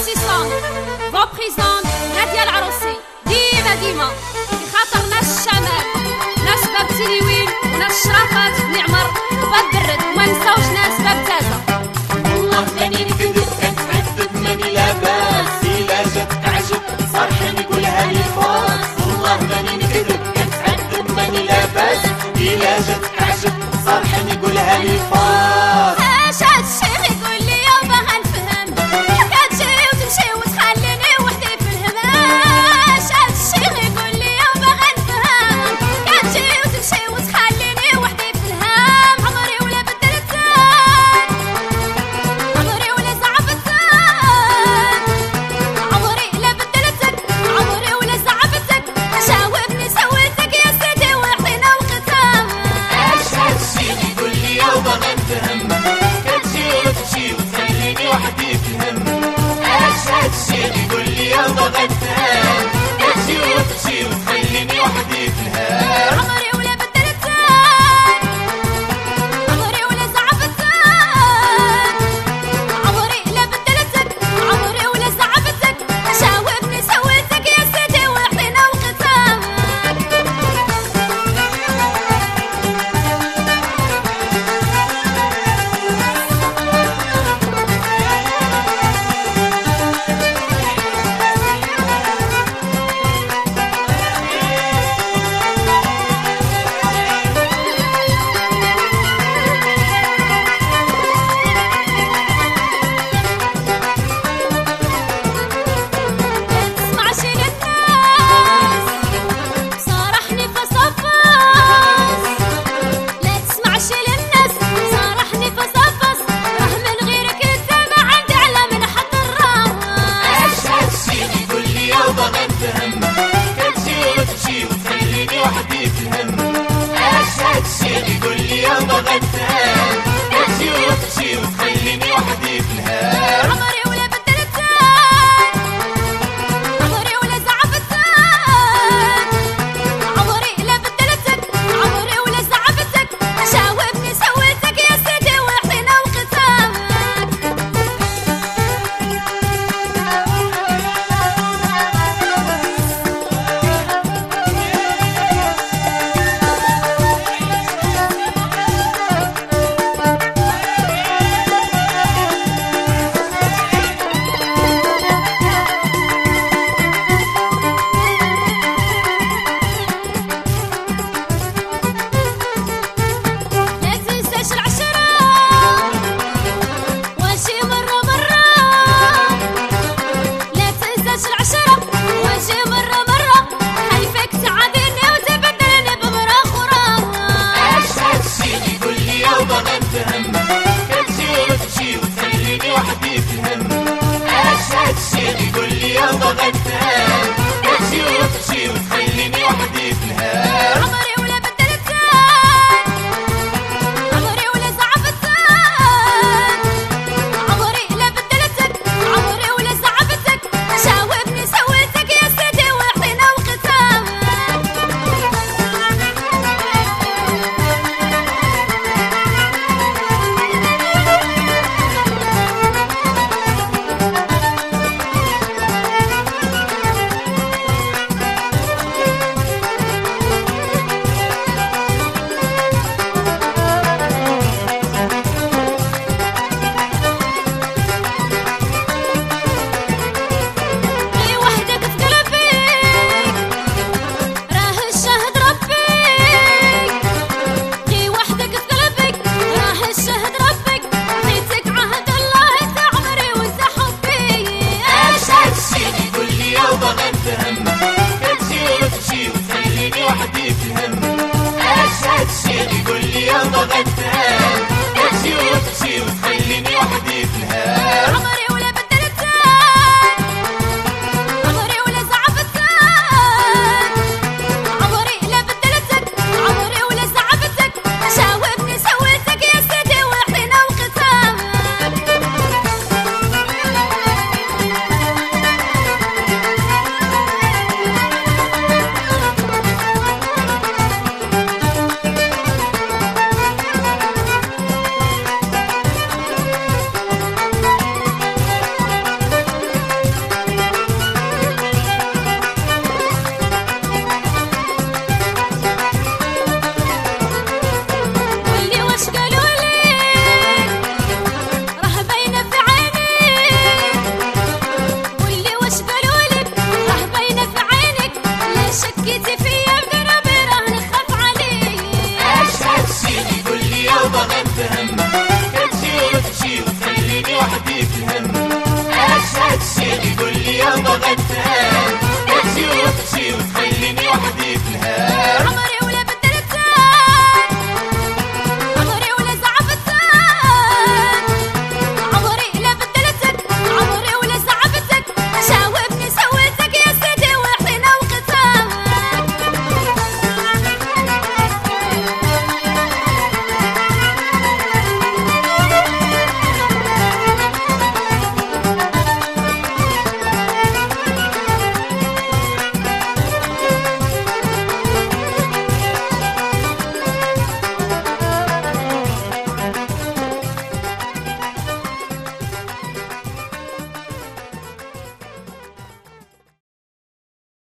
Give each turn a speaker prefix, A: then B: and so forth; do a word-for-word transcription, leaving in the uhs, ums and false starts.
A: اسيستون فو بريزون نادية العروسي ديما ديما خاطر ناس الشمال ناس باب تليوين وناس شرافات بن عمر وباب برد وما نساوش ناس باب تازة.
B: والله ماني نكذب كنتعذب ماني لاباس إلا جات تعجب صرحي نقولها لي فاس. والله ماني نكذب كنتعذب ماني لاباس إلا جات تعجب صرحي نقولها لي فاس.
A: اش هاد الشيخ يقول لي وباغا نفهم كتجي وتمشي وتخليني وحدي في الهمام. اش هاد الشيخ يقول لي وباغا نفهم كتجي وتمشي وتخليني وحدي في الهام. عمري ولا بدلتك عمري ولا زعفتك عمري لا بدلتك عمري ولا زعفتك جاوبني سويتك يا سيدي وعطينا وختام.
B: اش هاد الشيخ يقول لي وباغا نفهم كتجي وتمشي وتخليني وحدي في الهم. اش هاد الشيخ يقول لي وباغا نفهم كتجي وتمشي وتخليني وحدي في الهم.
A: عمري ولا بدلتك عمري ولا زعفتك عمري لا بدلتك عمري ولا زعفتك جاوبني سويتك يا سيدي وعطينا وختامك. تسمعش للناس صارحني فصفص لا تسمعش للناس صارحني فصفص راه من غيرك انت ما عندي على من حط الراس.
B: اش هاد الشيخ يقول لي وباغا نفهم كتجي وتمشي وتخليني وحدي في الهم. اش هاد الشيخ يقول لي وباغا نفهم كتجي وتمشي وتخليني وحدي في الهم.
A: عمري ولا بدلتك عمري ولا زعفتك عمري لا بدلتك عمري ولا زعفتك جاوبني سويتك يا سيدي وعطينا وختامك. لا تنساش العشرة واجي مرة مرة لا تنساش العشرة واجي مرة مرة خايفك تعادلني وتبدلني بمرة أخرى.
B: اش هاد الشيخ يقول لي وباغا نفهم كتجي وتمشي وتخليني وحدي في الهم. اش هاد الشيخ يقول لي وباغا نفهم كتجي وتمشي وتخليني وحدي في الهم.
A: عمري ولا بدلتك عمري ولا زعفتك عمري لا بدلتك عمري ولا زعفتك جاوبني سويتك يا سيدي وعطينا وختامك. غي وحدك في قلبي راه الشهد ربي غي وحدك في قلبي راه الشهد ربي عطيتك عهد الله انت عمري وانت حبي.
B: اش هاد الشيخ يقول لي وباغا نفهم كتجي وتمشي وتخليني وحدي في الهم. اش هاد الشيخ يقول لي وباغا نفهم كتجي وتمشي وتخليني وحدي في الهم.
A: عمري ولا بدلتك عمري ولا زعفتك عمري لا بدلتك عمري ولا زعفتك جاوبني سويتك يا سيدي وعطينا وختامك.
B: هاد الشيء يقول لي يابا غنفهم